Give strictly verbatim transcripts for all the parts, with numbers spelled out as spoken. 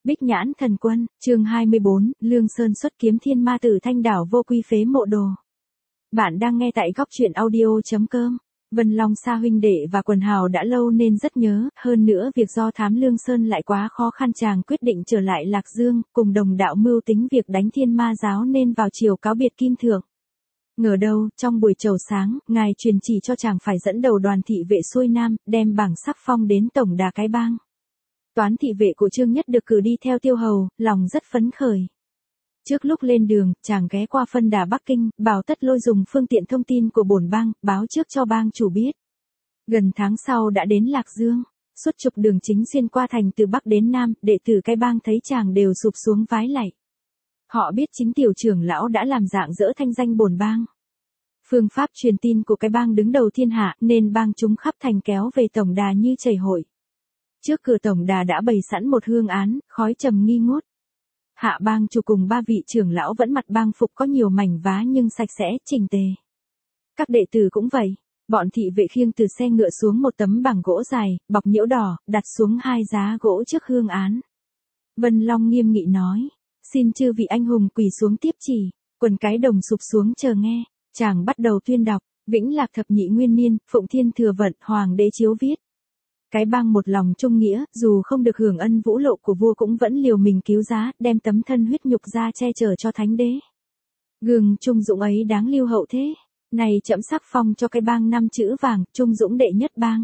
Bích Nhãn Thần Quân, chương hai mươi bốn, Lương Sơn xuất kiếm thiên ma tử Thanh Đảo vô quy phế mộ đồ. Bạn đang nghe tại góc truyện audio.com. Vân Long Sa huynh đệ và quần hào đã lâu nên rất nhớ, hơn nữa việc do thám Lương Sơn lại quá khó khăn, chàng quyết định trở lại Lạc Dương, cùng đồng đạo mưu tính việc đánh thiên ma giáo nên vào chiều cáo biệt Kim Thượng. Ngờ đâu, trong buổi chầu sáng, ngài truyền chỉ cho chàng phải dẫn đầu đoàn thị vệ xuôi nam, đem bảng sắc phong đến tổng đà Cái Bang. Toán thị vệ của Trương Nhất được cử đi theo Tiêu Hầu, lòng rất phấn khởi. Trước lúc lên đường, chàng ghé qua phân đà Bắc Kinh, bảo tất lôi dùng phương tiện thông tin của bổn bang, báo trước cho bang chủ biết. Gần tháng sau đã đến Lạc Dương, suốt trục đường chính xuyên qua thành từ Bắc đến Nam, đệ tử Cái Bang thấy chàng đều sụp xuống vái lạy. Họ biết chính tiểu trưởng lão đã làm dạng dỡ thanh danh bổn bang. Phương pháp truyền tin của Cái Bang đứng đầu thiên hạ nên bang chúng khắp thành kéo về tổng đà như chảy hội. Trước cửa tổng đà đã bày sẵn một hương án, khói trầm nghi ngút. Hạ bang chủ cùng ba vị trưởng lão vẫn mặc bang phục có nhiều mảnh vá nhưng sạch sẽ, chỉnh tề. Các đệ tử cũng vậy, bọn thị vệ khiêng từ xe ngựa xuống một tấm bảng gỗ dài, bọc nhiễu đỏ, đặt xuống hai giá gỗ trước hương án. Vân Long nghiêm nghị nói, xin chư vị anh hùng quỳ xuống tiếp chỉ, quần cái đồng sụp xuống chờ nghe, chàng bắt đầu tuyên đọc, Vĩnh Lạc thập nhị nguyên niên, Phụng Thiên thừa vận, Hoàng đế chiếu viết. Cái Bang một lòng trung nghĩa, dù không được hưởng ân vũ lộ của vua cũng vẫn liều mình cứu giá, đem tấm thân huyết nhục ra che chở cho thánh đế. Gương trung dũng ấy đáng lưu hậu thế, này trẫm sắc phong cho Cái Bang năm chữ vàng, trung dũng đệ nhất bang.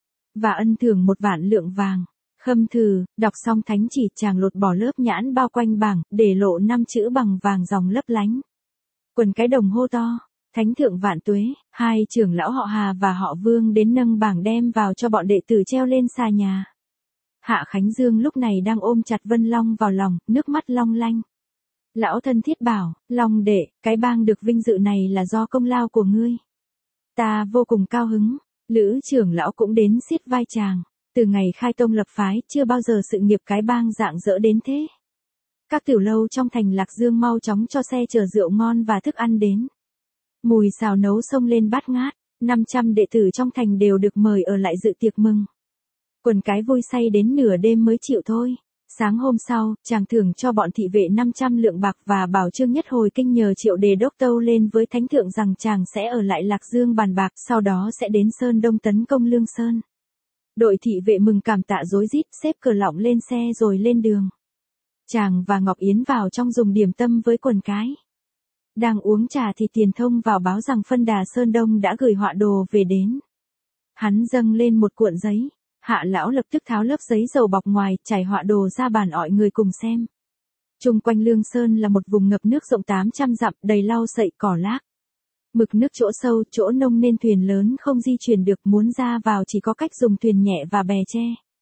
Và ân thưởng một vạn lượng vàng. Khâm thử, đọc xong thánh chỉ, chàng lột bỏ lớp nhãn bao quanh bảng, để lộ năm chữ bằng vàng dòng lấp lánh. Quần cái đồng hô to. Thánh thượng vạn tuế, hai trưởng lão họ Hà và họ Vương đến nâng bảng đem vào cho bọn đệ tử treo lên xà nhà. Hạ Khánh Dương lúc này đang ôm chặt Vân Long vào lòng, nước mắt long lanh. Lão thân thiết bảo, Long đệ, Cái Bang được vinh dự này là do công lao của ngươi. Ta vô cùng cao hứng, Lữ trưởng lão cũng đến xiết vai chàng. Từ ngày khai tông lập phái, chưa bao giờ sự nghiệp Cái Bang rạng rỡ đến thế. Các tiểu lâu trong thành Lạc Dương mau chóng cho xe chở rượu ngon và thức ăn đến. Mùi xào nấu xông lên bát ngát, năm trăm đệ tử trong thành đều được mời ở lại dự tiệc mừng. Quần cái vui say đến nửa đêm mới chịu thôi. Sáng hôm sau, chàng thưởng cho bọn thị vệ năm trăm lượng bạc và bảo Trương Nhất hồi kinh nhờ Triệu Đề đốc tâu lên với thánh thượng rằng chàng sẽ ở lại Lạc Dương bàn bạc, sau đó sẽ đến Sơn Đông tấn công Lương Sơn. Đội thị vệ mừng cảm tạ rối rít, xếp cờ lọng lên xe rồi lên đường. Chàng và Ngọc Yến vào trong dùng điểm tâm với quần cái. Đang uống trà thì Tiền Thông vào báo rằng phân đà Sơn Đông đã gửi họa đồ về đến. Hắn dâng lên một cuộn giấy, Hạ lão lập tức tháo lớp giấy dầu bọc ngoài, trải họa đồ ra bàn ọi người cùng xem. Chung quanh Lương Sơn là một vùng ngập nước rộng tám trăm dặm, đầy lau sậy cỏ lác. Mực nước chỗ sâu, chỗ nông nên thuyền lớn không di chuyển được, muốn ra vào chỉ có cách dùng thuyền nhẹ và bè tre.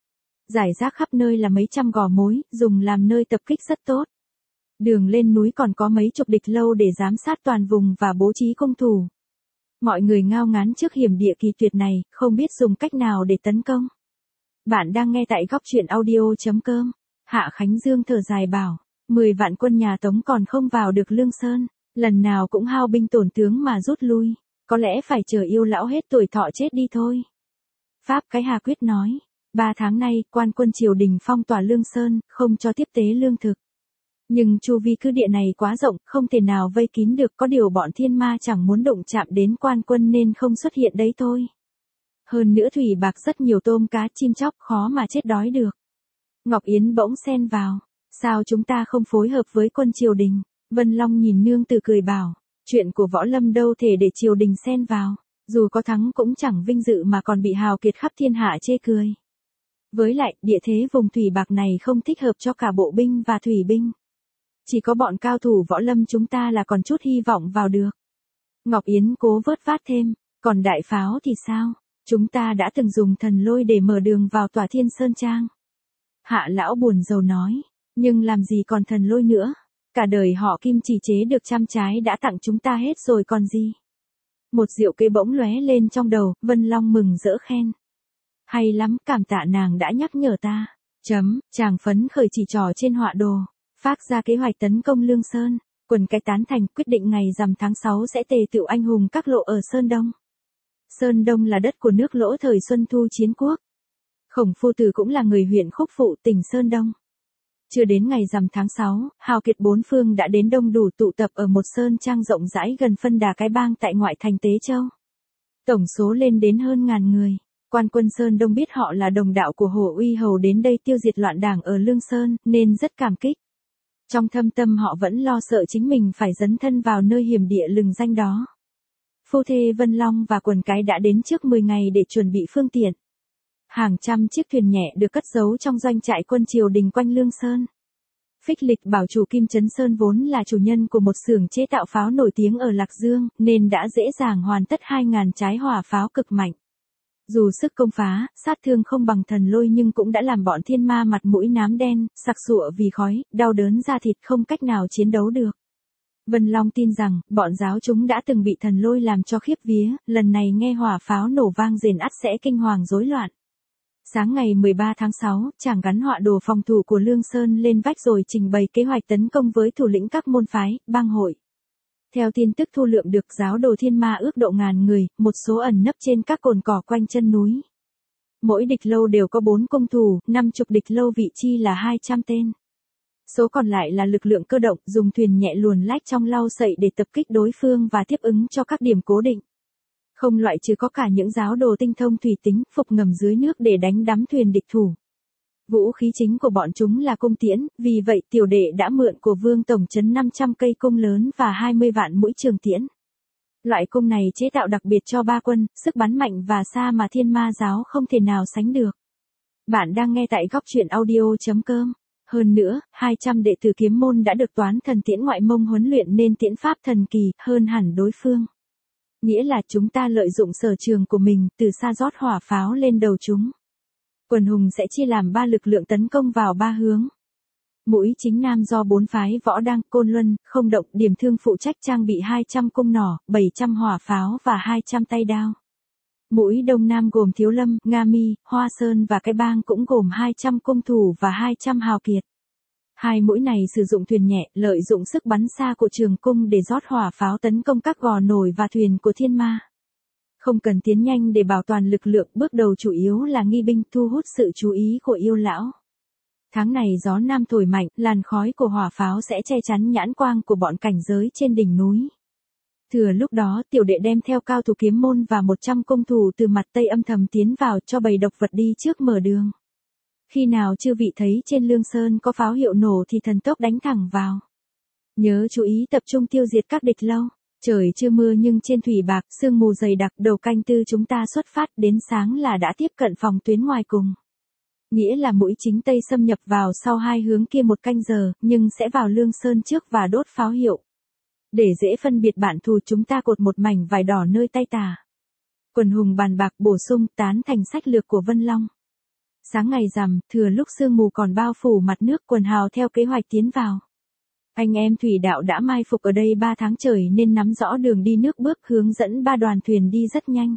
Rải rác khắp nơi là mấy trăm gò mối, dùng làm nơi tập kích rất tốt. Đường lên núi còn có mấy chục địch lâu để giám sát toàn vùng và bố trí công thủ. Mọi người ngao ngán trước hiểm địa kỳ tuyệt này, không biết dùng cách nào để tấn công. Bạn đang nghe tại góc truyện audio.com. Hạ Khánh Dương thở dài bảo, mười vạn quân nhà Tống còn không vào được Lương Sơn, lần nào cũng hao binh tổn tướng mà rút lui, có lẽ phải chờ yêu lão hết tuổi thọ chết đi thôi. Pháp Cái Hà quyết nói, ba tháng nay, quan quân triều đình phong tỏa Lương Sơn, không cho tiếp tế lương thực. Nhưng chu vi cứ địa này quá rộng, không thể nào vây kín được, có điều bọn thiên ma chẳng muốn đụng chạm đến quan quân nên không xuất hiện đấy thôi. Hơn nữa thủy bạc rất nhiều, tôm cá chim chóc khó mà chết đói được. Ngọc Yến bỗng xen vào, sao chúng ta không phối hợp với quân triều đình? Vân Long nhìn nương tử cười bảo, chuyện của võ lâm đâu thể để triều đình xen vào, dù có thắng cũng chẳng vinh dự mà còn bị hào kiệt khắp thiên hạ chê cười. Với lại, địa thế vùng thủy bạc này không thích hợp cho cả bộ binh và thủy binh. Chỉ có bọn cao thủ võ lâm chúng ta là còn chút hy vọng vào được. Ngọc Yến cố vớt vát thêm, còn đại pháo thì sao? Chúng ta đã từng dùng thần lôi để mở đường vào tòa Thiên Sơn Trang. Hạ lão buồn rầu nói, nhưng làm gì còn thần lôi nữa? Cả đời họ Kim chỉ chế được trăm trái đã tặng chúng ta hết rồi còn gì? Một diệu cây bỗng lóe lên trong đầu, Vân Long mừng rỡ khen. Hay lắm, cảm tạ nàng đã nhắc nhở ta. Chấm, chàng phấn khởi chỉ trò trên họa đồ. Phác ra kế hoạch tấn công Lương Sơn, quần cái tán thành, quyết định ngày rằm tháng sáu sẽ tề tựu anh hùng các lộ ở Sơn Đông. Sơn Đông là đất của nước Lỗ thời Xuân Thu chiến quốc. Khổng Phu Tử cũng là người huyện Khúc Phụ, tỉnh Sơn Đông. Chưa đến ngày rằm tháng sáu, hào kiệt bốn phương đã đến đông đủ tụ tập ở một sơn trang rộng rãi gần phân đà Cái Bang tại ngoại thành Tế Châu. Tổng số lên đến hơn ngàn người. Quan quân Sơn Đông biết họ là đồng đạo của Hồ Uy Hầu đến đây tiêu diệt loạn đảng ở Lương Sơn, nên rất cảm kích. Trong thâm tâm họ vẫn lo sợ chính mình phải dấn thân vào nơi hiểm địa lừng danh đó. Phu thê Vân Long và Quần Cái đã đến trước mười ngày để chuẩn bị phương tiện. Hàng trăm chiếc thuyền nhẹ được cất giấu trong doanh trại quân triều đình quanh Lương Sơn. Phích Lịch bảo chủ Kim Trấn Sơn vốn là chủ nhân của một xưởng chế tạo pháo nổi tiếng ở Lạc Dương, nên đã dễ dàng hoàn tất hai nghìn trái hỏa pháo cực mạnh. Dù sức công phá, sát thương không bằng Thần Lôi nhưng cũng đã làm bọn thiên ma mặt mũi nám đen, sặc sụa vì khói, đau đớn da thịt không cách nào chiến đấu được. Vân Long tin rằng, bọn giáo chúng đã từng bị Thần Lôi làm cho khiếp vía, lần này nghe hỏa pháo nổ vang rền ắt sẽ kinh hoàng rối loạn. Sáng ngày mười ba tháng sáu, chàng gắn họa đồ phòng thủ của Lương Sơn lên vách rồi trình bày kế hoạch tấn công với thủ lĩnh các môn phái, bang hội. Theo tin tức thu lượm được, giáo đồ thiên ma ước độ ngàn người, một số ẩn nấp trên các cồn cỏ quanh chân núi. Mỗi địch lâu đều có bốn cung thủ, năm chục địch lâu vị chi là hai trăm tên. Số còn lại là lực lượng cơ động, dùng thuyền nhẹ luồn lách trong lau sậy để tập kích đối phương và tiếp ứng cho các điểm cố định. Không loại trừ có cả những giáo đồ tinh thông thủy tính, phục ngầm dưới nước để đánh đắm thuyền địch thủ. Vũ khí chính của bọn chúng là cung tiễn, vì vậy tiểu đệ đã mượn của Vương Tổng Trấn năm trăm cây cung lớn và hai mươi vạn mũi trường tiễn. Loại cung này chế tạo đặc biệt cho ba quân, sức bắn mạnh và xa mà thiên ma giáo không thể nào sánh được. Bạn đang nghe tại góc truyện audio chấm com. Hơn nữa, hai trăm đệ tử kiếm môn đã được toán thần tiễn ngoại mông huấn luyện nên tiễn pháp thần kỳ hơn hẳn đối phương. Nghĩa là chúng ta lợi dụng sở trường của mình, từ xa rót hỏa pháo lên đầu chúng. Quần hùng sẽ chia làm ba lực lượng tấn công vào ba hướng. Mũi chính nam do bốn phái Võ Đăng, Côn Luân, Không Động, Điểm Thương phụ trách trang bị hai trăm cung nỏ, bảy trăm hỏa pháo và hai trăm tay đao. Mũi đông nam gồm Thiếu Lâm, Nga Mi, Hoa Sơn và Cái Bang cũng gồm hai trăm cung thủ và hai trăm hào kiệt. Hai mũi này sử dụng thuyền nhẹ, lợi dụng sức bắn xa của trường cung để rót hỏa pháo tấn công các gò nổi và thuyền của thiên ma. Không cần tiến nhanh để bảo toàn lực lượng, bước đầu chủ yếu là nghi binh, thu hút sự chú ý của yêu lão. Tháng này gió nam thổi mạnh, làn khói của hỏa pháo sẽ che chắn nhãn quang của bọn cảnh giới trên đỉnh núi. Thừa lúc đó, tiểu đệ đem theo cao thủ kiếm môn và một trăm cung thủ từ mặt tây âm thầm tiến vào cho bầy độc vật đi trước mở đường. Khi nào chư vị thấy trên Lương Sơn có pháo hiệu nổ thì thần tốc đánh thẳng vào. Nhớ chú ý tập trung tiêu diệt các địch lâu. Trời chưa mưa nhưng trên thủy bạc, sương mù dày đặc, đầu canh tư chúng ta xuất phát đến sáng là đã tiếp cận phòng tuyến ngoài cùng. Nghĩa là mũi chính tây xâm nhập vào sau hai hướng kia một canh giờ, nhưng sẽ vào Lương Sơn trước và đốt pháo hiệu. Để dễ phân biệt bản thù chúng ta cột một mảnh vải đỏ nơi tay tả. Quần hùng bàn bạc bổ sung tán thành sách lược của Vân Long. Sáng ngày rằm, thừa lúc sương mù còn bao phủ mặt nước, quần hào theo kế hoạch tiến vào. Anh em thủy đạo đã mai phục ở đây ba tháng trời nên nắm rõ đường đi nước bước, hướng dẫn ba đoàn thuyền đi rất nhanh.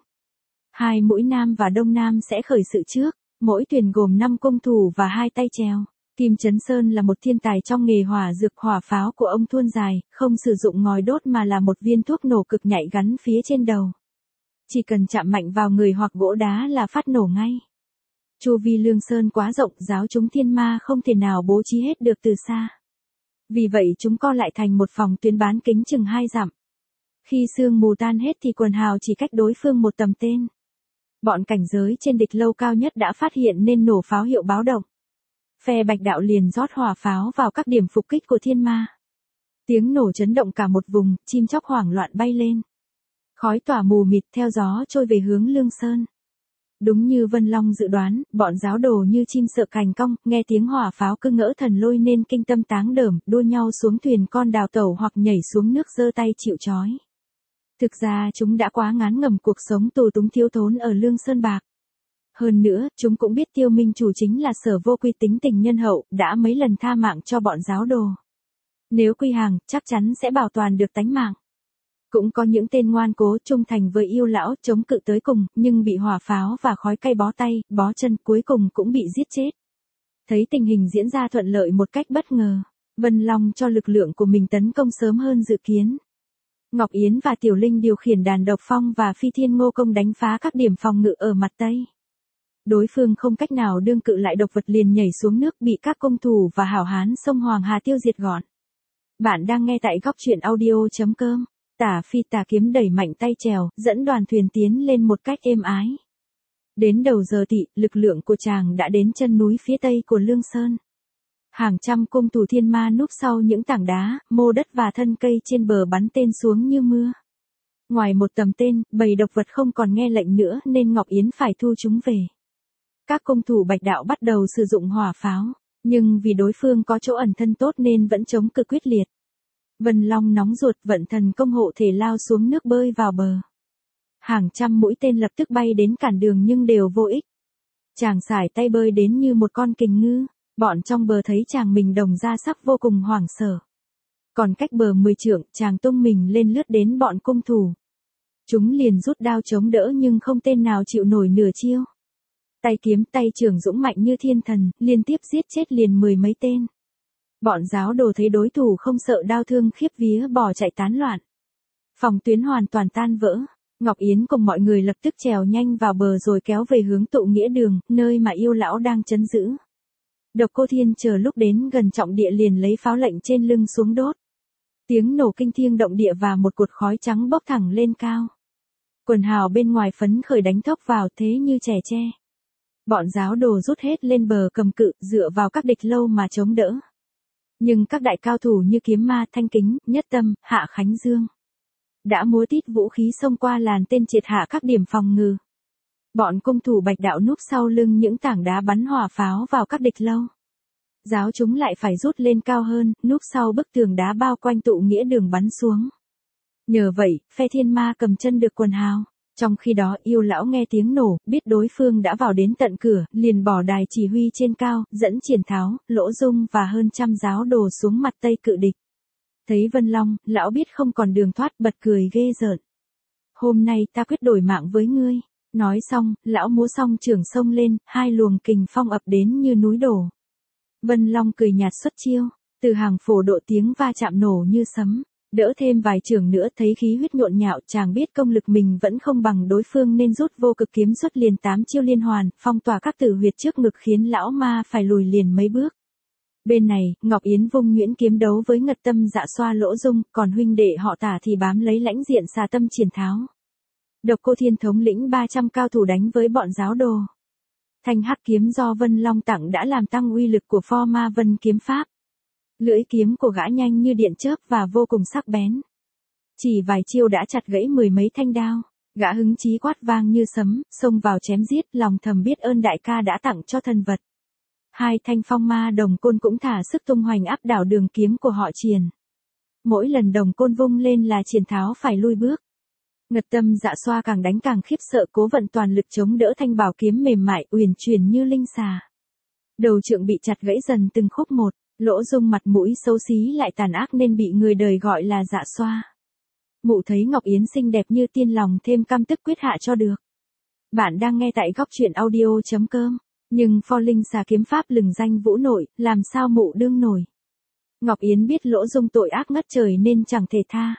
Hai mũi nam và đông nam sẽ khởi sự trước, mỗi thuyền gồm năm cung thủ và hai tay chèo. Kim Trấn Sơn là một thiên tài trong nghề hỏa dược, hỏa pháo của ông Thuôn Dài, không sử dụng ngòi đốt mà là một viên thuốc nổ cực nhạy gắn phía trên đầu. Chỉ cần chạm mạnh vào người hoặc gỗ đá là phát nổ ngay. Chu vi Lương Sơn quá rộng, giáo chúng thiên ma không thể nào bố trí hết được từ xa. Vì vậy chúng co lại thành một phòng tuyến bán kính chừng hai dặm. Khi sương mù tan hết thì quần hào chỉ cách đối phương một tầm tên. Bọn cảnh giới trên địch lâu cao nhất đã phát hiện nên nổ pháo hiệu báo động. Phe Bạch Đạo liền rót hỏa pháo vào các điểm phục kích của thiên ma. Tiếng nổ chấn động cả một vùng, chim chóc hoảng loạn bay lên. Khói tỏa mù mịt theo gió trôi về hướng Lương Sơn. Đúng như Vân Long dự đoán, bọn giáo đồ như chim sợ cành cong, nghe tiếng hỏa pháo cứ ngỡ Thần Lôi nên kinh tâm táng đởm, đua nhau xuống thuyền con đào tẩu hoặc nhảy xuống nước giơ tay chịu trói. Thực ra chúng đã quá ngán ngẩm cuộc sống tù túng thiếu thốn ở Lương Sơn Bạc. Hơn nữa, chúng cũng biết Tiêu Minh Chủ chính là Sở Vô Quy tính tình nhân hậu, đã mấy lần tha mạng cho bọn giáo đồ. Nếu quy hàng, chắc chắn sẽ bảo toàn được tánh mạng. Cũng có những tên ngoan cố trung thành với yêu lão chống cự tới cùng, nhưng bị hỏa pháo và khói cây bó tay, bó chân, cuối cùng cũng bị giết chết. Thấy tình hình diễn ra thuận lợi một cách bất ngờ, Vân Long cho lực lượng của mình tấn công sớm hơn dự kiến. Ngọc Yến và Tiểu Linh điều khiển đàn độc phong và phi thiên ngô công đánh phá các điểm phòng ngự ở mặt Tây. đối phương không cách nào đương cự lại độc vật liền nhảy xuống nước bị các công thủ và hảo hán sông Hoàng Hà tiêu diệt gọn. Bạn đang nghe tại góc truyện audio.com. Tả Phi tà kiếm đẩy mạnh tay chèo, dẫn đoàn thuyền tiến lên một cách êm ái. Đến đầu giờ tỵ, lực lượng của chàng đã đến chân núi phía tây của Lương Sơn. Hàng trăm cung thủ thiên ma núp sau những tảng đá, mô đất và thân cây trên bờ bắn tên xuống như mưa. Ngoài một tầm tên, bầy độc vật không còn nghe lệnh nữa nên Ngọc Yến phải thu chúng về. Các cung thủ Bạch Đạo bắt đầu sử dụng hỏa pháo, nhưng vì đối phương có chỗ ẩn thân tốt nên vẫn chống cự quyết liệt. Vân Long nóng ruột vận thần công hộ thể lao xuống nước bơi vào bờ. Hàng trăm mũi tên lập tức bay đến cản đường nhưng đều vô ích. Chàng sải tay bơi đến như một con kình ngư, bọn trong bờ thấy chàng mình đồng ra sắc vô cùng hoảng sợ. Còn cách bờ mười trượng, chàng tung mình lên lướt đến bọn cung thủ. Chúng liền rút đao chống đỡ nhưng không tên nào chịu nổi nửa chiêu. Tay kiếm tay trường dũng mạnh như thiên thần, liên tiếp giết chết liền mười mấy tên. Bọn giáo đồ thấy đối thủ không sợ đao thương khiếp vía bỏ chạy tán loạn. Phòng tuyến hoàn toàn tan vỡ. Ngọc Yến cùng mọi người lập tức trèo nhanh vào bờ rồi kéo về hướng Tụ Nghĩa Đường, nơi mà Yêu lão đang trấn giữ. Độc Cô Thiên chờ lúc đến gần trọng địa liền lấy pháo lệnh trên lưng xuống đốt. Tiếng nổ kinh thiên động địa và một cột khói trắng bốc thẳng lên cao. Quần hào bên ngoài phấn khởi đánh thốc vào thế như trẻ tre. Bọn giáo đồ rút hết lên bờ cầm cự, dựa vào các địch lâu mà chống đỡ. Nhưng các đại cao thủ như Kiếm Ma, Thanh Kính, Nhất Tâm, Hạ Khánh Dương đã múa tít vũ khí xông qua làn tên triệt hạ các điểm phòng ngự. Bọn cung thủ Bạch Đạo núp sau lưng những tảng đá bắn hỏa pháo vào các địch lâu. Giáo chúng lại phải rút lên cao hơn, núp sau bức tường đá bao quanh Tụ Nghĩa Đường bắn xuống. Nhờ vậy, phe thiên ma cầm chân được quần hào. Trong khi đó Yêu lão nghe tiếng nổ, biết đối phương đã vào đến tận cửa, liền bỏ đài chỉ huy trên cao, dẫn Triển Tháo, Lỗ Dung và hơn trăm giáo đồ xuống mặt Tây cự địch. Thấy Vân Long, lão biết không còn đường thoát, bật cười ghê rợn. Hôm nay ta quyết đổi mạng với ngươi. Nói xong, lão múa xong trường sông lên, hai luồng kình phong ập đến như núi đổ. Vân Long cười nhạt xuất chiêu, từ hàng phổ độ tiếng va chạm nổ như sấm. Đỡ thêm vài trường nữa thấy khí huyết nhộn nhạo, chàng biết công lực mình vẫn không bằng đối phương nên rút vô cực kiếm xuất liền tám chiêu liên hoàn, phong tỏa các tử huyệt trước ngực khiến lão ma phải lùi liền mấy bước. Bên này, Ngọc Yến vung nhuyễn kiếm đấu với Ngật Tâm Dạ Xoa Lỗ Dung, còn huynh đệ họ Tả thì bám lấy lãnh diện Xà Tâm Triển Tháo. Độc Cô Thiên thống lĩnh ba trăm cao thủ đánh với bọn giáo đồ. Thanh hắc kiếm do Vân Long tặng đã làm tăng uy lực của Pho Ma Vân kiếm pháp. Lưỡi kiếm của gã nhanh như điện chớp và vô cùng sắc bén. Chỉ vài chiêu đã chặt gãy mười mấy thanh đao, gã hứng chí quát vang như sấm, xông vào chém giết, lòng thầm biết ơn đại ca đã tặng cho thần vật. Hai thanh phong ma đồng côn cũng thả sức tung hoành áp đảo đường kiếm của họ Triển. Mỗi lần đồng côn vung lên là Triển Tháo phải lui bước. Ngật Tâm Dạ Xoa càng đánh càng khiếp sợ, cố vận toàn lực chống đỡ thanh bảo kiếm mềm mại uyển chuyển như linh xà. Đầu trượng bị chặt gãy dần từng khúc một. Lỗ Dung mặt mũi xấu xí lại tàn ác nên bị người đời gọi là Dạ Xoa. Mụ thấy Ngọc Yến xinh đẹp như tiên lòng thêm căm tức quyết hạ cho được. Bạn đang nghe tại góc truyện audio.com. Nhưng pho linh xà kiếm pháp lừng danh vũ nội, làm sao mụ đương nổi. Ngọc Yến biết Lỗ Dung tội ác ngất trời nên chẳng thể tha.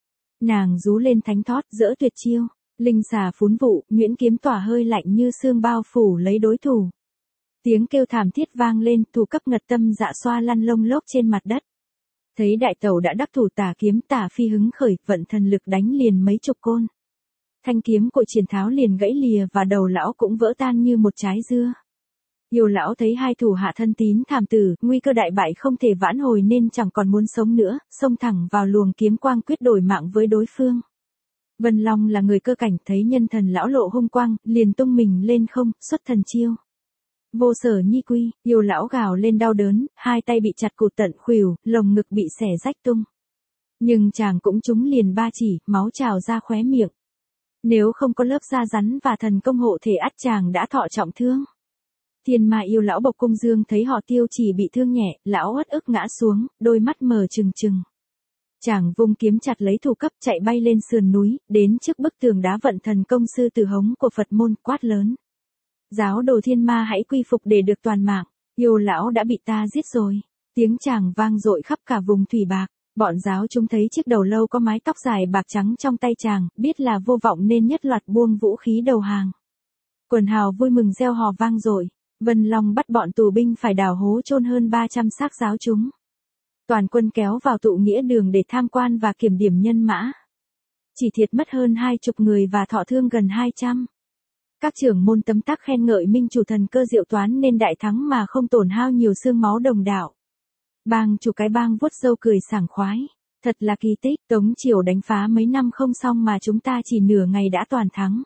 Nàng rú lên thánh thót dỡ tuyệt chiêu, linh xà phún vụ, nhuyễn kiếm tỏa hơi lạnh như xương bao phủ lấy đối thủ. Tiếng kêu thảm thiết vang lên, thủ cấp Ngật Tâm Dạ Xoa lăn lông lốc trên mặt đất. Thấy đại tẩu đã đắc thủ Tả kiếm, Tả Phi hứng khởi, vận thần lực đánh liền mấy chục côn. Thanh kiếm của Triển Tháo liền gãy lìa và đầu lão cũng vỡ tan như một trái dưa. Yêu lão thấy hai thủ hạ thân tín thảm tử, nguy cơ đại bại không thể vãn hồi nên chẳng còn muốn sống nữa, xông thẳng vào luồng kiếm quang quyết đổi mạng với đối phương. Vân Long là người cơ cảnh, thấy nhân thần lão lộ hung quang, liền tung mình lên không, xuất thần chiêu. Vô Sở Nhi quy, Yêu lão gào lên đau đớn, hai tay bị chặt cụt tận khuỷu, lồng ngực bị xẻ rách tung. Nhưng chàng cũng trúng liền ba chỉ, máu trào ra khóe miệng. Nếu không có lớp da rắn và thần công hộ thể ắt chàng đã thọ trọng thương. Thiên Ma Yêu lão Bộc Cung Dương thấy họ Tiêu chỉ bị thương nhẹ, lão uất ức ngã xuống, đôi mắt mờ trừng trừng. Chàng vung kiếm chặt lấy thủ cấp chạy bay lên sườn núi, đến trước bức tường đá vận thần công sư tử hống của Phật môn, quát lớn. Giáo đồ thiên ma hãy quy phục để được toàn mạng, Yêu lão đã bị ta giết rồi. Tiếng chàng vang dội khắp cả vùng thủy bạc, bọn giáo chúng thấy chiếc đầu lâu có mái tóc dài bạc trắng trong tay chàng, biết là vô vọng nên nhất loạt buông vũ khí đầu hàng. Quần hào vui mừng reo hò vang dội. Vân Long bắt bọn tù binh phải đào hố chôn hơn ba trăm xác giáo chúng. Toàn quân kéo vào tụ nghĩa đường để tham quan và kiểm điểm nhân mã. Chỉ thiệt mất hơn hai chục người và thọ thương gần hai trăm. Các trưởng môn tấm tắc khen ngợi minh chủ thần cơ diệu toán nên đại thắng mà không tổn hao nhiều xương máu đồng đạo. Bang chủ cái bang vuốt râu cười sảng khoái. Thật là kỳ tích, Tống Triều đánh phá mấy năm không xong mà chúng ta chỉ nửa ngày đã toàn thắng.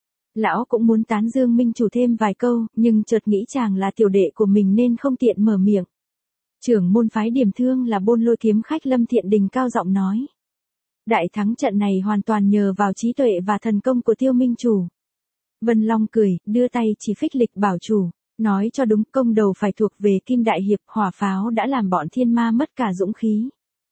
Lão cũng muốn tán dương minh chủ thêm vài câu, nhưng chợt nghĩ chàng là tiểu đệ của mình nên không tiện mở miệng. Trưởng môn phái Điểm Thương là Bôn Lôi kiếm khách Lâm Thiện Đình cao giọng nói. Đại thắng trận này hoàn toàn nhờ vào trí tuệ và thần công của Tiêu minh chủ. Vân Long cười, đưa tay chỉ phích lịch bảo chủ, nói cho đúng, công đầu phải thuộc về Kim Đại Hiệp. Hỏa pháo đã làm bọn thiên ma mất cả dũng khí.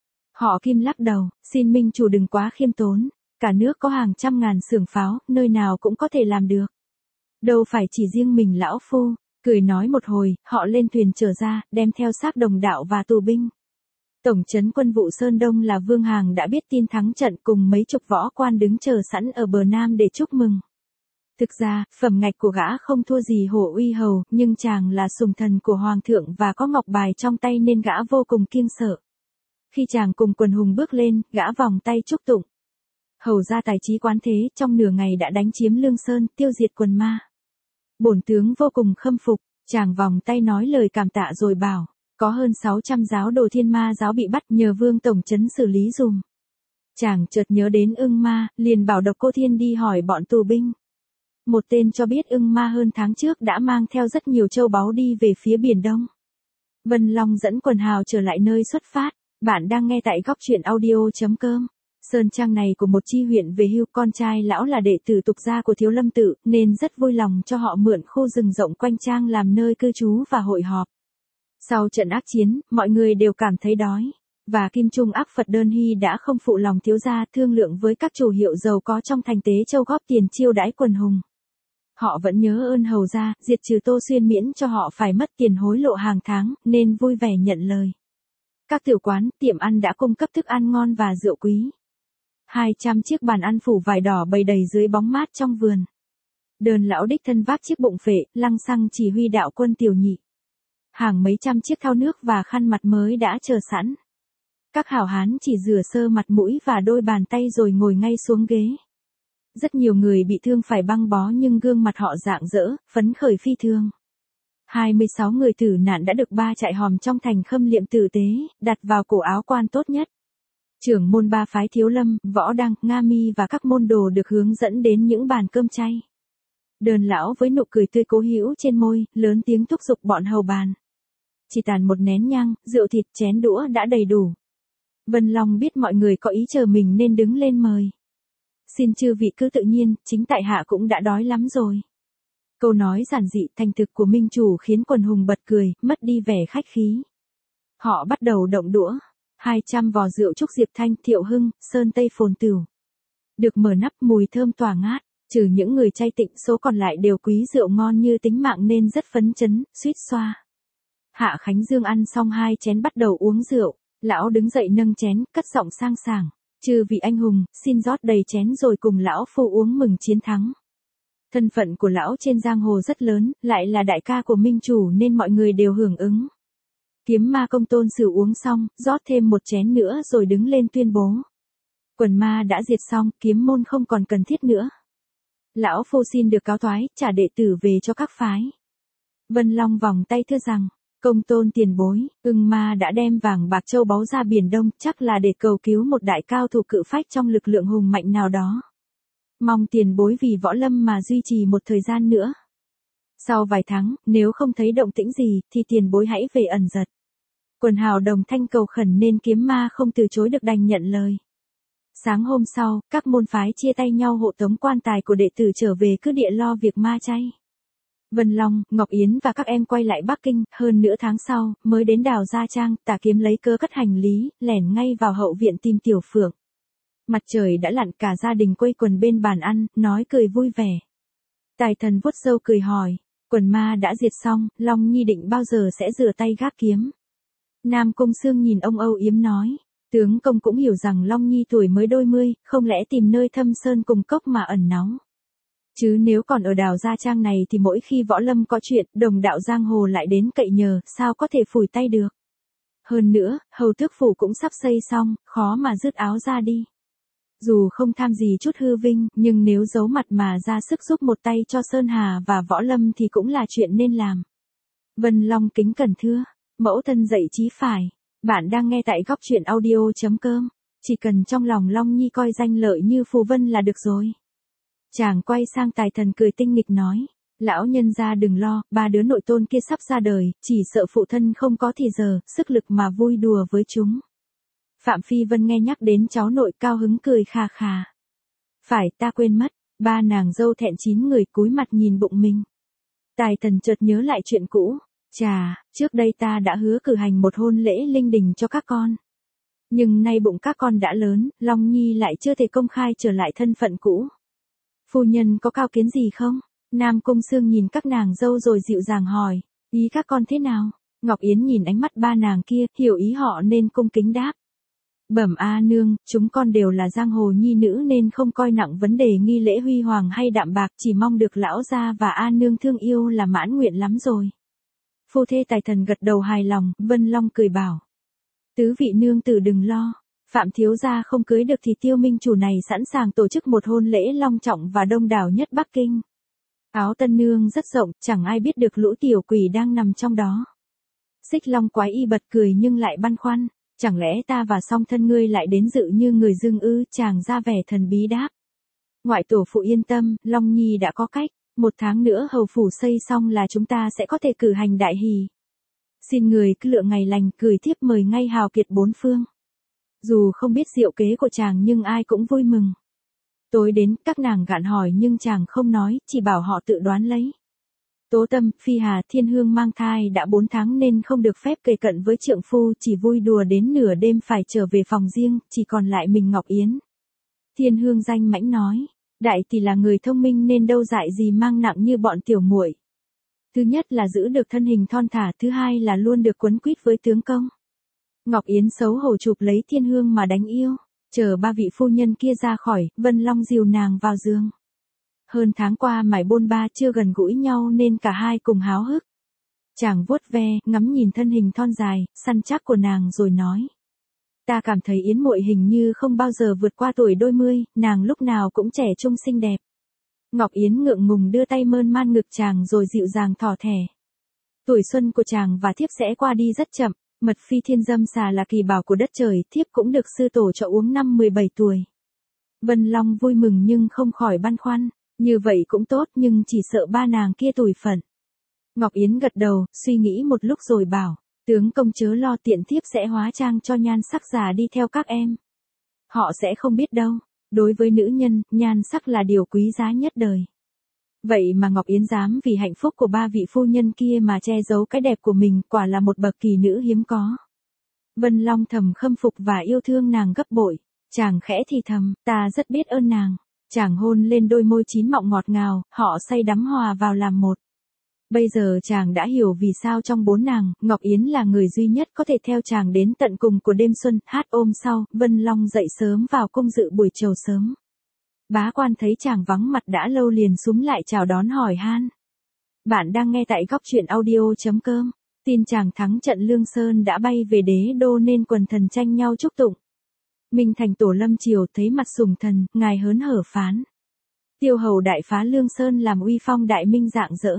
Họ Kim lắc đầu, xin minh chủ đừng quá khiêm tốn, cả nước có hàng trăm ngàn xưởng pháo, nơi nào cũng có thể làm được. Đâu phải chỉ riêng mình lão phu. Cười nói một hồi, họ lên thuyền trở ra, đem theo xác đồng đạo và tù binh. Tổng trấn quân vụ Sơn Đông là Vương Hàng đã biết tin thắng trận cùng mấy chục võ quan đứng chờ sẵn ở bờ Nam để chúc mừng. Thực ra, phẩm ngạch của gã không thua gì Hổ Uy Hầu, nhưng chàng là sùng thần của Hoàng thượng và có ngọc bài trong tay nên gã vô cùng kiêng sợ. Khi chàng cùng quần hùng bước lên, gã vòng tay chúc tụng. Hầu ra tài trí quán thế, trong nửa ngày đã đánh chiếm Lương Sơn, tiêu diệt quần ma. Bổn tướng vô cùng khâm phục, chàng vòng tay nói lời cảm tạ rồi bảo, có hơn sáu trăm giáo đồ thiên ma giáo bị bắt nhờ Vương tổng trấn xử lý dùm. Chàng chợt nhớ đến ưng ma, liền bảo Độc Cô Thiên đi hỏi bọn tù binh. Một tên cho biết ưng ma hơn tháng trước đã mang theo rất nhiều châu báu đi về phía Biển Đông. Vân Long dẫn quần hào trở lại nơi xuất phát, bạn đang nghe tại góc truyện audio chấm com. Sơn trang này của một chi huyện về hưu, con trai lão là đệ tử tục gia của Thiếu Lâm Tự, nên rất vui lòng cho họ mượn khu rừng rộng quanh trang làm nơi cư trú và hội họp. Sau trận ác chiến, mọi người đều cảm thấy đói, và Kim Trung Ác Phật Đơn Hy đã không phụ lòng thiếu gia, thương lượng với các chủ hiệu giàu có trong thành Tế Châu góp tiền chiêu đãi quần hùng. Họ vẫn nhớ ơn hầu gia, diệt trừ Tô Xuyên miễn cho họ phải mất tiền hối lộ hàng tháng, nên vui vẻ nhận lời. Các tiểu quán, tiệm ăn đã cung cấp thức ăn ngon và rượu quý. Hai trăm chiếc bàn ăn phủ vải đỏ bày đầy dưới bóng mát trong vườn. Đơn lão đích thân vác chiếc bụng phệ, lăng xăng chỉ huy đạo quân tiểu nhị. Hàng mấy trăm chiếc thau nước và khăn mặt mới đã chờ sẵn. Các hảo hán chỉ rửa sơ mặt mũi và đôi bàn tay rồi ngồi ngay xuống ghế. Rất nhiều người bị thương phải băng bó nhưng gương mặt họ rạng rỡ, phấn khởi phi thường. hai mươi sáu người tử nạn đã được ba trại hòm trong thành khâm liệm tử tế, đặt vào cổ áo quan tốt nhất. Trưởng môn ba phái Thiếu Lâm, Võ Đăng, Nga Mi và các môn đồ được hướng dẫn đến những bàn cơm chay. Đơn lão với nụ cười tươi cố hữu trên môi, lớn tiếng thúc giục bọn hầu bàn. Chỉ tàn một nén nhang, rượu thịt chén đũa đã đầy đủ. Vân Long biết mọi người có ý chờ mình nên đứng lên mời. Xin chư vị cứ tự nhiên, chính tại hạ cũng đã đói lắm rồi. Câu nói giản dị thành thực của minh chủ khiến quần hùng bật cười, mất đi vẻ khách khí. Họ bắt đầu động đũa. hai trăm vò rượu Trúc Diệp Thanh, Thiệu Hưng, Sơn Tây Phồn Tửu. Được mở nắp mùi thơm tỏa ngát, trừ những người chay tịnh số còn lại đều quý rượu ngon như tính mạng nên rất phấn chấn, suýt xoa. Hạ Khánh Dương ăn xong hai chén bắt đầu uống rượu, lão đứng dậy nâng chén, cất giọng sang sảng. Chư vị anh hùng, xin rót đầy chén rồi cùng lão phu uống mừng chiến thắng. Thân phận của lão trên giang hồ rất lớn, lại là đại ca của minh chủ nên mọi người đều hưởng ứng. Kiếm ma Công Tôn Sử uống xong, rót thêm một chén nữa rồi đứng lên tuyên bố. Quần ma đã diệt xong, kiếm môn không còn cần thiết nữa. Lão phu xin được cáo thoái, trả đệ tử về cho các phái. Vân Long vòng tay thưa rằng, Công Tôn tiền bối, ưng ma đã đem vàng bạc châu báu ra Biển Đông, chắc là để cầu cứu một đại cao thủ cự phách trong lực lượng hùng mạnh nào đó. Mong tiền bối vì võ lâm mà duy trì một thời gian nữa. Sau vài tháng, nếu không thấy động tĩnh gì, thì tiền bối hãy về ẩn giật. Quần hào đồng thanh cầu khẩn nên kiếm ma không từ chối được đành nhận lời. Sáng hôm sau, các môn phái chia tay nhau hộ tống quan tài của đệ tử trở về cứ địa lo việc ma chay. Vân Long, Ngọc Yến và các em quay lại Bắc Kinh, hơn nửa tháng sau, mới đến Đào Gia Trang, Tả Kiếm lấy cớ cất hành lý, lẻn ngay vào hậu viện tìm Tiểu Phượng. Mặt trời đã lặn, cả gia đình quây quần bên bàn ăn, nói cười vui vẻ. Tài Thần vuốt râu cười hỏi, quần ma đã diệt xong, Long Nhi định bao giờ sẽ rửa tay gác kiếm. Nam Cung Sương nhìn ông âu yếm nói, tướng công cũng hiểu rằng Long Nhi tuổi mới đôi mươi, không lẽ tìm nơi thâm sơn cùng cốc mà ẩn náu. Chứ nếu còn ở đảo Gia Trang này thì mỗi khi võ lâm có chuyện, đồng đạo giang hồ lại đến cậy nhờ, sao có thể phủi tay được. Hơn nữa, hầu tước phủ cũng sắp xây xong, khó mà dứt áo ra đi. Dù không tham gì chút hư vinh, nhưng nếu giấu mặt mà ra sức giúp một tay cho Sơn Hà và Võ Lâm thì cũng là chuyện nên làm. Vân Long kính cẩn thưa, mẫu thân dạy chí phải. Bạn đang nghe tại góc truyện audio chấm com. Chỉ cần trong lòng Long Nhi coi danh lợi như phù vân là được rồi. Chàng quay sang Tài Thần cười tinh nghịch nói. Lão nhân gia đừng lo, ba đứa nội tôn kia sắp ra đời, chỉ sợ phụ thân không có thì giờ, sức lực mà vui đùa với chúng. Phạm Phi Vân nghe nhắc đến cháu nội cao hứng cười khà khà. Phải, ta quên mất, ba nàng dâu thẹn chín người cúi mặt nhìn bụng mình. Tài Thần chợt nhớ lại chuyện cũ. Chà, trước đây ta đã hứa cử hành một hôn lễ linh đình cho các con. Nhưng nay bụng các con đã lớn, Long Nhi lại chưa thể công khai trở lại thân phận cũ. Phu nhân có cao kiến gì không? Nam Cung Sương nhìn các nàng dâu rồi dịu dàng hỏi, ý các con thế nào? Ngọc Yến nhìn ánh mắt ba nàng kia, hiểu ý họ nên cung kính đáp. Bẩm A nương, chúng con đều là giang hồ nhi nữ nên không coi nặng vấn đề nghi lễ huy hoàng hay đạm bạc, chỉ mong được lão gia và A nương thương yêu là mãn nguyện lắm rồi. Phu thê Tài Thần gật đầu hài lòng, Vân Long cười bảo. Tứ vị nương tử đừng lo, Phạm thiếu gia không cưới được thì Tiêu Minh chủ này sẵn sàng tổ chức một hôn lễ long trọng và đông đảo nhất Bắc Kinh. Áo tân nương rất rộng, chẳng ai biết được lũ tiểu quỷ đang nằm trong đó. Xích Long quái y bật cười nhưng lại băn khoăn, chẳng lẽ ta và song thân ngươi lại đến dự như người dưng ư? Chàng ra vẻ thần bí đáp. Ngoại tổ phụ yên tâm, Long Nhi đã có cách, một tháng nữa hầu phủ xây xong là chúng ta sẽ có thể cử hành đại hỷ. Xin người cứ lựa ngày lành gửi thiếp mời ngay hào kiệt bốn phương. Dù không biết diệu kế của chàng nhưng ai cũng vui mừng. Tối đến, các nàng gạn hỏi nhưng chàng không nói, chỉ bảo họ tự đoán lấy. Tố Tâm, Phi Hà, Thiên Hương mang thai đã bốn tháng nên không được phép kề cận với trượng phu, chỉ vui đùa đến nửa đêm phải trở về phòng riêng, chỉ còn lại mình Ngọc Yến. Thiên Hương danh mãnh nói, đại tỷ là người thông minh nên đâu dại gì mang nặng như bọn tiểu muội. Thứ nhất là giữ được thân hình thon thả, thứ hai là luôn được quấn quýt với tướng công. Ngọc Yến xấu hổ chụp lấy Thiên Hương mà đánh yêu. Chờ ba vị phu nhân kia ra khỏi, Vân Long dìu nàng vào giường. Hơn tháng qua mải bôn ba chưa gần gũi nhau nên cả hai cùng háo hức. Chàng vuốt ve, ngắm nhìn thân hình thon dài, săn chắc của nàng rồi nói. Ta cảm thấy Yến muội hình như không bao giờ vượt qua tuổi đôi mươi, nàng lúc nào cũng trẻ trung xinh đẹp. Ngọc Yến ngượng ngùng đưa tay mơn man ngực chàng rồi dịu dàng thỏ thẻ. Tuổi xuân của chàng và thiếp sẽ qua đi rất chậm. Mật phi thiên dâm xà là kỳ bảo của đất trời, thiếp cũng được sư tổ cho uống năm mười bảy tuổi. Vân Long vui mừng nhưng không khỏi băn khoăn, như vậy cũng tốt nhưng chỉ sợ ba nàng kia tủi phận. Ngọc Yến gật đầu, suy nghĩ một lúc rồi bảo, tướng công chớ lo, tiện thiếp sẽ hóa trang cho nhan sắc già đi theo các em. Họ sẽ không biết đâu, đối với nữ nhân, nhan sắc là điều quý giá nhất đời. Vậy mà Ngọc Yến dám vì hạnh phúc của ba vị phu nhân kia mà che giấu cái đẹp của mình, quả là một bậc kỳ nữ hiếm có. Vân Long thầm khâm phục và yêu thương nàng gấp bội. Chàng khẽ thì thầm, ta rất biết ơn nàng. Chàng hôn lên đôi môi chín mọng ngọt ngào, họ say đắm hòa vào làm một. Bây giờ chàng đã hiểu vì sao trong bốn nàng, Ngọc Yến là người duy nhất có thể theo chàng đến tận cùng của đêm xuân. Hát ôm sau, Vân Long dậy sớm vào cung dự buổi chầu sớm. Bá quan thấy chàng vắng mặt đã lâu liền súm lại chào đón hỏi han. Bạn đang nghe tại góc truyện audio chấm com. Tin chàng thắng trận Lương Sơn đã bay về đế đô nên quần thần tranh nhau chúc tụng. Minh Thành tổ lâm triều thấy mặt sùng thần, ngài hớn hở phán. Tiêu hầu đại phá Lương Sơn làm uy phong đại minh rạng rỡ.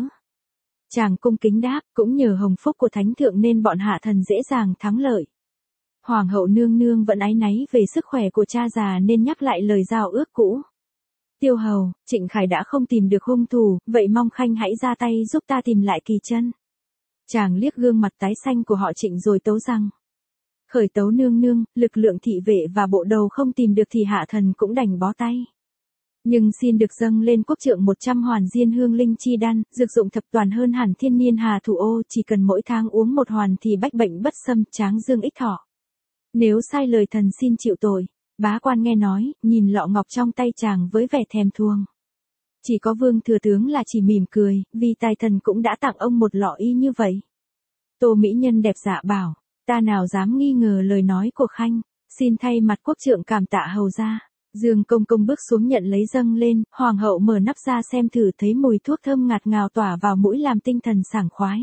Chàng cung kính đáp, cũng nhờ hồng phúc của thánh thượng nên bọn hạ thần dễ dàng thắng lợi. Hoàng hậu nương nương vẫn áy náy về sức khỏe của cha già nên nhắc lại lời giao ước cũ. Tiêu hầu, Trịnh Khải đã không tìm được hung thủ, vậy mong khanh hãy ra tay giúp ta tìm lại Kỳ Chân. Chàng liếc gương mặt tái xanh của họ Trịnh rồi tấu rằng. Khởi tấu nương nương, lực lượng thị vệ và bộ đầu không tìm được thì hạ thần cũng đành bó tay. Nhưng xin được dâng lên quốc trượng một trăm hoàn diên hương linh chi đan, dược dụng thập toàn hơn hẳn thiên niên hà thủ ô, chỉ cần mỗi tháng uống một hoàn thì bách bệnh bất xâm, tráng dương ích thọ. Nếu sai lời thần xin chịu tội. Bá quan nghe nói, nhìn lọ ngọc trong tay chàng với vẻ thèm thuồng. Chỉ có Vương thừa tướng là chỉ mỉm cười, vì tài thần cũng đã tặng ông một lọ y như vậy. Tô mỹ nhân đẹp dạ bảo, ta nào dám nghi ngờ lời nói của khanh, xin thay mặt quốc trượng cảm tạ hầu gia. Dương Công Công bước xuống nhận lấy dâng lên, hoàng hậu mở nắp ra xem thử thấy mùi thuốc thơm ngạt ngào tỏa vào mũi làm tinh thần sảng khoái.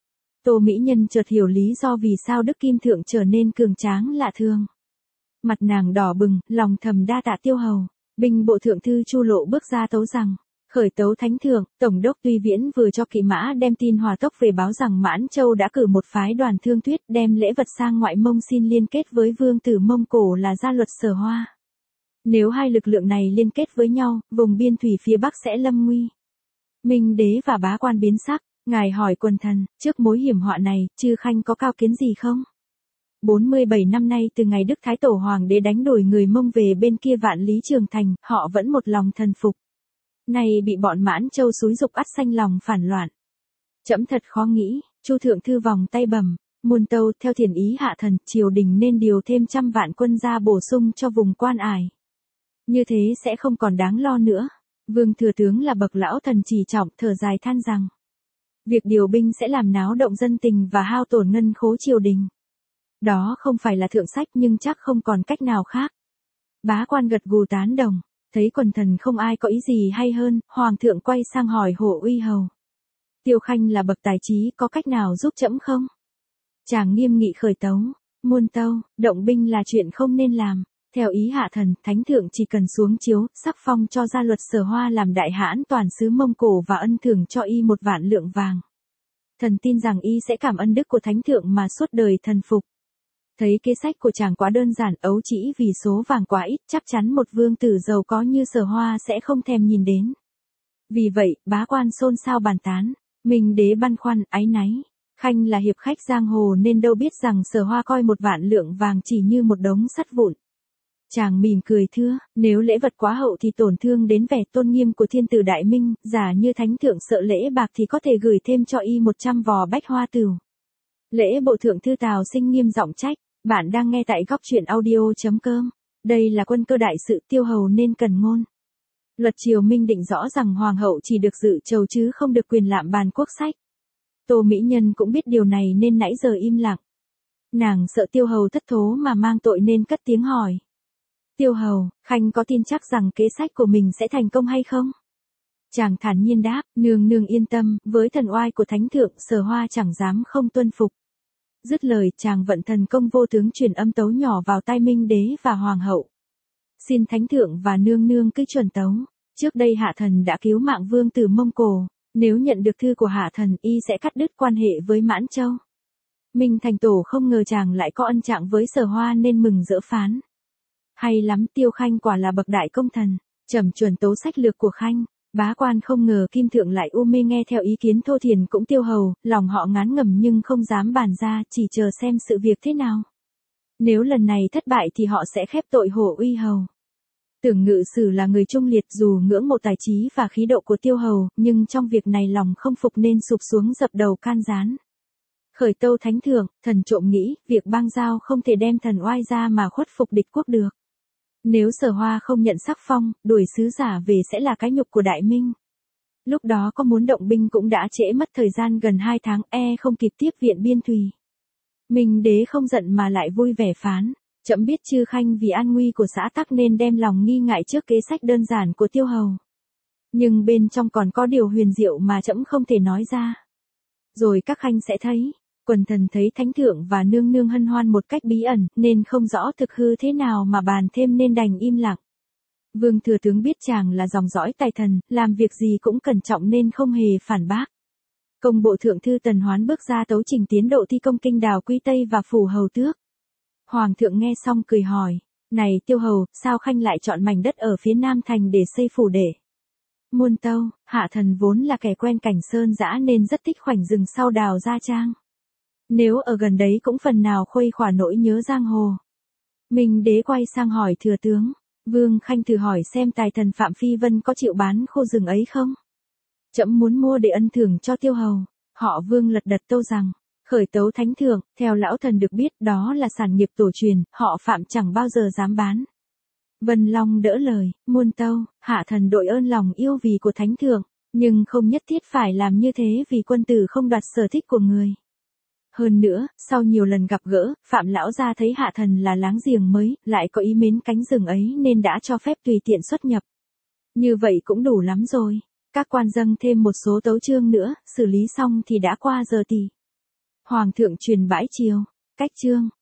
Tô mỹ nhân chợt hiểu lý do vì sao Đức Kim Thượng trở nên cường tráng lạ thường. Mặt nàng đỏ bừng, lòng thầm đa tạ Tiêu hầu. Binh bộ thượng thư Chu Lộ bước ra tấu rằng, khởi tấu thánh thượng, tổng đốc Tuy Viễn vừa cho kỵ mã đem tin hòa tốc về báo rằng Mãn Châu đã cử một phái đoàn thương thuyết đem lễ vật sang ngoại Mông xin liên kết với vương tử Mông Cổ là gia luật Sở Hoa. Nếu hai lực lượng này liên kết với nhau, vùng biên thủy phía Bắc sẽ lâm nguy. Minh đế và bá quan biến sắc, ngài hỏi quần thần, trước mối hiểm họa này, chư khanh có cao kiến gì không? bốn mươi bảy năm nay từ ngày Đức Thái Tổ Hoàng đế đánh đuổi người Mông về bên kia Vạn Lý Trường Thành, họ vẫn một lòng thần phục. Nay bị bọn Mãn Châu xúi dục ắt sanh lòng phản loạn. Trẫm thật khó nghĩ, Chu thượng thư vòng tay bẩm, muôn tâu theo thiền ý hạ thần, triều đình nên điều thêm trăm vạn quân ra bổ sung cho vùng Quan Ải. Như thế sẽ không còn đáng lo nữa. Vương thừa tướng là bậc lão thần trì trọng thở dài than rằng, việc điều binh sẽ làm náo động dân tình và hao tổn ngân khố triều đình. Đó không phải là thượng sách nhưng chắc không còn cách nào khác. Bá quan gật gù tán đồng, thấy quần thần không ai có ý gì hay hơn, hoàng thượng quay sang hỏi Hổ Uy hầu. Tiêu khanh là bậc tài trí, có cách nào giúp trẫm không? Chàng nghiêm nghị khởi tấu, muôn tâu, động binh là chuyện không nên làm. Theo ý hạ thần, thánh thượng chỉ cần xuống chiếu, sắc phong cho gia luật Sở Hoa làm đại hãn toàn xứ Mông Cổ và ân thưởng cho y một vạn lượng vàng. Thần tin rằng y sẽ cảm ơn đức của thánh thượng mà suốt đời thần phục. Thấy kế sách của chàng quá đơn giản, ấu trĩ vì số vàng quá ít, chắc chắn một vương tử giàu có như Sở Hoa sẽ không thèm nhìn đến. Vì vậy, bá quan xôn xao bàn tán, Minh đế băn khoăn, áy náy. Khanh là hiệp khách giang hồ nên đâu biết rằng Sở Hoa coi một vạn lượng vàng chỉ như một đống sắt vụn. Chàng mỉm cười thưa, nếu lễ vật quá hậu thì tổn thương đến vẻ tôn nghiêm của thiên tử Đại Minh, giả như thánh thượng sợ lễ bạc thì có thể gửi thêm cho y một trăm vò bách hoa tửu. Lễ bộ thượng thư Tào Sinh nghiêm giọng trách, bạn đang nghe tại góc truyện audio chấm com. Đây là quân cơ đại sự, Tiêu hầu nên cần ngôn. Luật triều Minh định rõ rằng hoàng hậu chỉ được dự trầu chứ không được quyền lạm bàn quốc sách. Tô mỹ nhân cũng biết điều này nên nãy giờ im lặng. Nàng sợ Tiêu hầu thất thố mà mang tội nên cất tiếng hỏi. Tiêu hầu, khanh có tin chắc rằng kế sách của mình sẽ thành công hay không? Chàng thản nhiên đáp, nương nương yên tâm, với thần oai của thánh thượng, Sở Hoa chẳng dám không tuân phục. Dứt lời, chàng vận thần công vô tướng truyền âm tấu nhỏ vào tai Minh đế và hoàng hậu. Xin thánh thượng và nương nương cứ chuẩn tấu. Trước đây hạ thần đã cứu mạng vương tử Mông Cổ, nếu nhận được thư của hạ thần, y sẽ cắt đứt quan hệ với Mãn Châu. Minh thành tổ không ngờ chàng lại có ân trạng với Sở Hoa nên mừng rỡ phán. Hay lắm, Tiêu khanh quả là bậc đại công thần, trầm chuẩn tấu sách lược của khanh. Bá quan không ngờ Kim Thượng lại u mê nghe theo ý kiến thô thiển cũng Tiêu hầu, lòng họ ngán ngẩm nhưng không dám bàn ra, chỉ chờ xem sự việc thế nào. Nếu lần này thất bại thì họ sẽ khép tội Hổ Uy hầu. Tưởng Ngự Sử là người trung liệt, dù ngưỡng mộ tài trí và khí độ của Tiêu hầu, nhưng trong việc này lòng không phục nên sụp xuống dập đầu can gián. Khởi tâu thánh thượng, thần trộm nghĩ, việc bang giao không thể đem thần oai ra mà khuất phục địch quốc được. Nếu Sở Hoa không nhận sắc phong, đuổi sứ giả về sẽ là cái nhục của Đại Minh. Lúc đó có muốn động binh cũng đã trễ mất thời gian gần hai tháng, e không kịp tiếp viện biên thùy. Minh đế không giận mà lại vui vẻ phán, trẫm biết chư khanh vì an nguy của xã tắc nên đem lòng nghi ngại trước kế sách đơn giản của Tiêu hầu. Nhưng bên trong còn có điều huyền diệu mà trẫm không thể nói ra. Rồi các khanh sẽ thấy. Quần thần thấy thánh thượng và nương nương hân hoan một cách bí ẩn, nên không rõ thực hư thế nào mà bàn thêm nên đành im lặng. Vương thừa tướng biết chàng là dòng dõi tài thần, làm việc gì cũng cẩn trọng nên không hề phản bác. Công bộ thượng thư Tần Hoán bước ra tấu trình tiến độ thi công kinh đào Quy Tây và phủ hầu tước. Hoàng thượng nghe xong cười hỏi, này Tiêu hầu, sao khanh lại chọn mảnh đất ở phía nam thành để xây phủ để? Muôn tâu, hạ thần vốn là kẻ quen cảnh sơn dã nên rất thích khoảnh rừng sau đào Gia Trang. Nếu ở gần đấy cũng phần nào khuây khỏa nỗi nhớ giang hồ. Minh đế quay sang hỏi thừa tướng, Vương khanh thử hỏi xem tài thần Phạm Phi Vân có chịu bán khu rừng ấy không? Trẫm muốn mua để ân thưởng cho Tiêu hầu. Họ Vương lật đật tâu rằng, khởi tấu thánh thượng, theo lão thần được biết đó là sản nghiệp tổ truyền, họ Phạm chẳng bao giờ dám bán. Vân Long đỡ lời, muôn tâu, hạ thần đội ơn lòng yêu vì của thánh thượng, nhưng không nhất thiết phải làm như thế vì quân tử không đoạt sở thích của người. Hơn nữa, sau nhiều lần gặp gỡ, Phạm lão gia thấy Hạ Thần là láng giềng mới, lại có ý mến cánh rừng ấy nên đã cho phép tùy tiện xuất nhập. Như vậy cũng đủ lắm rồi. Các quan dâng thêm một số tấu chương nữa, xử lý xong thì đã qua giờ tỳ. Hoàng thượng truyền bãi triều. Cách chương.